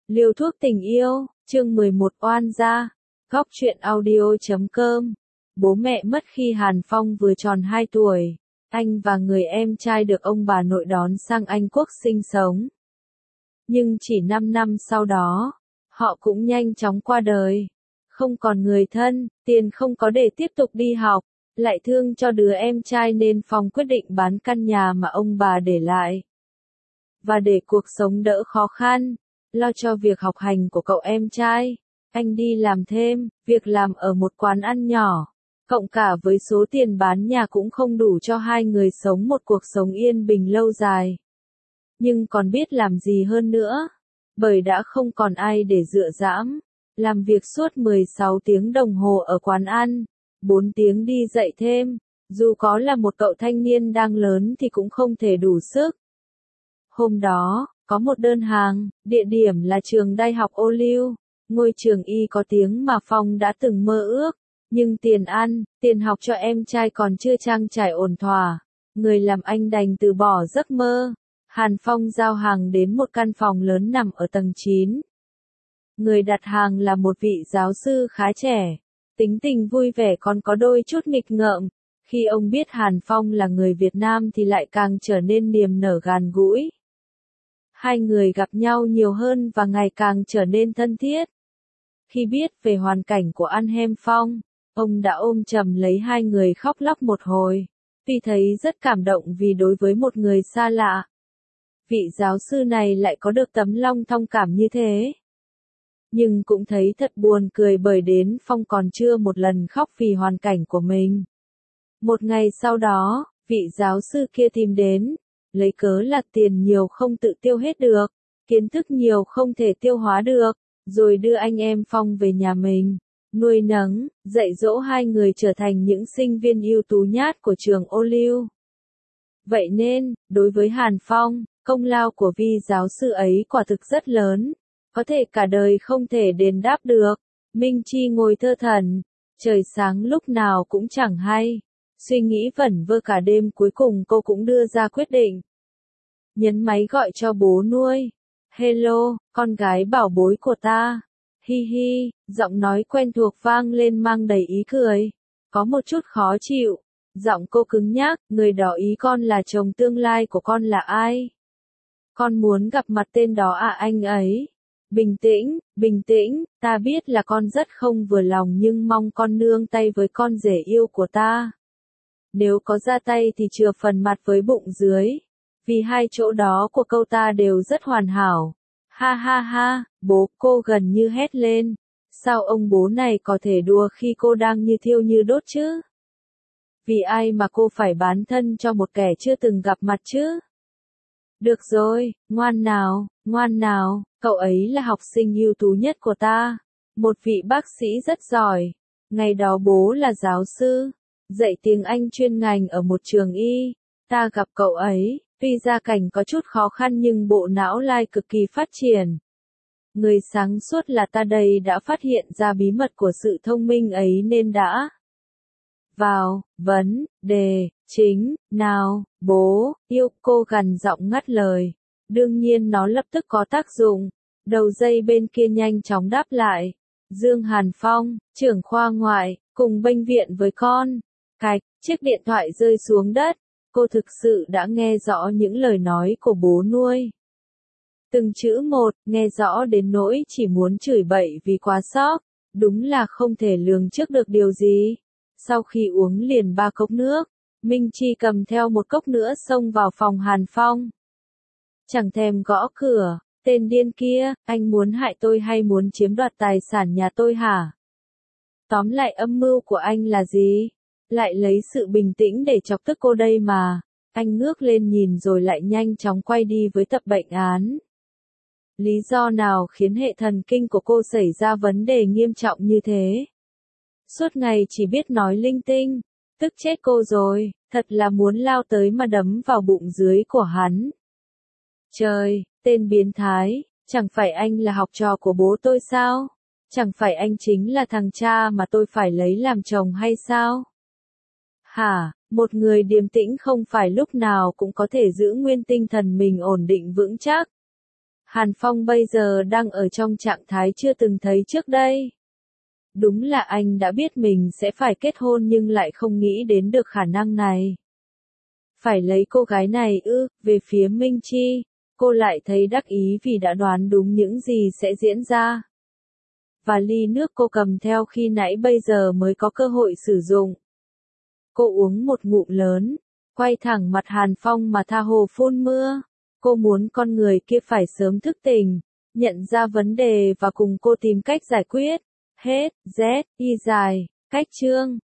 Liều thuốc tình yêu, chương 11 oan gia, góc truyện audio.com. Bố mẹ mất khi Hàn Phong vừa tròn 2 tuổi, anh và người em trai được ông bà nội đón sang Anh Quốc sinh sống. Nhưng chỉ 5 năm sau đó, họ cũng nhanh chóng qua đời. Không còn người thân, tiền không có để tiếp tục đi học, lại thương cho đứa em trai nên Phong quyết định bán căn nhà mà ông bà để lại. Và để cuộc sống đỡ khó khăn, lo cho việc học hành của cậu em trai, anh đi làm thêm, việc làm ở một quán ăn nhỏ, cộng cả với số tiền bán nhà cũng không đủ cho hai người sống một cuộc sống yên bình lâu dài. Nhưng còn biết làm gì hơn nữa, bởi đã không còn ai để dựa dẫm, làm việc suốt 16 tiếng đồng hồ ở quán ăn, 4 tiếng đi dạy thêm, dù có là một cậu thanh niên đang lớn thì cũng không thể đủ sức. Hôm đó, có một đơn hàng, địa điểm là trường Đại học Ô Liu, ngôi trường y có tiếng mà Phong đã từng mơ ước, nhưng tiền ăn, tiền học cho em trai còn chưa trang trải ổn thỏa, người làm anh đành từ bỏ giấc mơ. Hàn Phong giao hàng đến một căn phòng lớn nằm ở tầng 9. Người đặt hàng là một vị giáo sư khá trẻ, tính tình vui vẻ còn có đôi chút nghịch ngợm. Khi ông biết Hàn Phong là người Việt Nam thì lại càng trở nên niềm nở gần gũi. Hai người gặp nhau nhiều hơn và ngày càng trở nên thân thiết. Khi biết về hoàn cảnh của Anh Phong, ông đã ôm chầm lấy hai người khóc lóc một hồi, vì thấy rất cảm động vì đối với một người xa lạ, vị giáo sư này lại có được tấm lòng thông cảm như thế. Nhưng cũng thấy thật buồn cười bởi đến Phong còn chưa một lần khóc vì hoàn cảnh của mình. Một ngày sau đó, vị giáo sư kia tìm đến, lấy cớ là tiền nhiều không tự tiêu hết được, kiến thức nhiều không thể tiêu hóa được, rồi đưa anh em Phong về nhà mình, nuôi nấng, dạy dỗ hai người trở thành những sinh viên ưu tú nhất của trường Ô Liu. Vậy nên, đối với Hàn Phong, công lao của vị giáo sư ấy quả thực rất lớn, có thể cả đời không thể đền đáp được. Minh Chi ngồi thơ thẩn, trời sáng lúc nào cũng chẳng hay, suy nghĩ vẩn vơ cả đêm, cuối cùng cô cũng đưa ra quyết định. Nhấn máy gọi cho bố nuôi. Hello, con gái bảo bối của ta. Hi hi, giọng nói quen thuộc vang lên mang đầy ý cười. Có một chút khó chịu. Giọng cô cứng nhắc, người đó ý con là chồng tương lai của con là ai? Con muốn gặp mặt tên đó à anh ấy? Bình tĩnh, ta biết là con rất không vừa lòng nhưng mong con nương tay với con rể yêu của ta. Nếu có ra tay thì chừa phần mặt với bụng dưới, vì hai chỗ đó của câu ta đều rất hoàn hảo. Ha ha ha, bố, cô gần như hét lên. Sao ông bố này có thể đùa khi cô đang như thiêu như đốt chứ? Vì ai mà cô phải bán thân cho một kẻ chưa từng gặp mặt chứ? Được rồi, ngoan nào, cậu ấy là học sinh ưu tú nhất của ta, một vị bác sĩ rất giỏi. Ngày đó bố là giáo sư, dạy tiếng Anh chuyên ngành ở một trường y. Ta gặp cậu ấy, tuy gia cảnh có chút khó khăn nhưng bộ não lai cực kỳ phát triển. Người sáng suốt là ta đây đã phát hiện ra bí mật của sự thông minh ấy nên đã vào vấn đề chính. Nào, bố yêu, cô gằn giọng ngắt lời. Đương nhiên nó lập tức có tác dụng. Đầu dây bên kia nhanh chóng đáp lại. Dương Hàn Phong, trưởng khoa ngoại, cùng bệnh viện với con. Cạch, chiếc điện thoại rơi xuống đất. Cô thực sự đã nghe rõ những lời nói của bố nuôi. Từng chữ một, nghe rõ đến nỗi chỉ muốn chửi bậy vì quá sốc. Đúng là không thể lường trước được điều gì. Sau khi uống liền 3 cốc nước, Minh Chi cầm theo một cốc nữa xông vào phòng Hàn Phong. Chẳng thèm gõ cửa, tên điên kia, anh muốn hại tôi hay muốn chiếm đoạt tài sản nhà tôi hả? Tóm lại âm mưu của anh là gì? Lại lấy sự bình tĩnh để chọc tức cô đây mà. Anh ngước lên nhìn rồi lại nhanh chóng quay đi với tập bệnh án. Lý do nào khiến hệ thần kinh của cô xảy ra vấn đề nghiêm trọng như thế? Suốt ngày chỉ biết nói linh tinh, tức chết cô rồi, thật là muốn lao tới mà đấm vào bụng dưới của hắn. Trời, tên biến thái, chẳng phải anh là học trò của bố tôi sao? Chẳng phải anh chính là thằng cha mà tôi phải lấy làm chồng hay sao? Hả, một người điềm tĩnh không phải lúc nào cũng có thể giữ nguyên tinh thần mình ổn định vững chắc. Hàn Phong bây giờ đang ở trong trạng thái chưa từng thấy trước đây. Đúng là anh đã biết mình sẽ phải kết hôn nhưng lại không nghĩ đến được khả năng này. Phải lấy cô gái này ư? Về phía Minh Chi, cô lại thấy đắc ý vì đã đoán đúng những gì sẽ diễn ra. Và ly nước cô cầm theo khi nãy bây giờ mới có cơ hội sử dụng. Cô uống một ngụm lớn, quay thẳng mặt Hàn Phong mà tha hồ phun mưa. Cô muốn con người kia phải sớm thức tỉnh, nhận ra vấn đề và cùng cô tìm cách giải quyết. Hết, Z, Y dài, cách chương.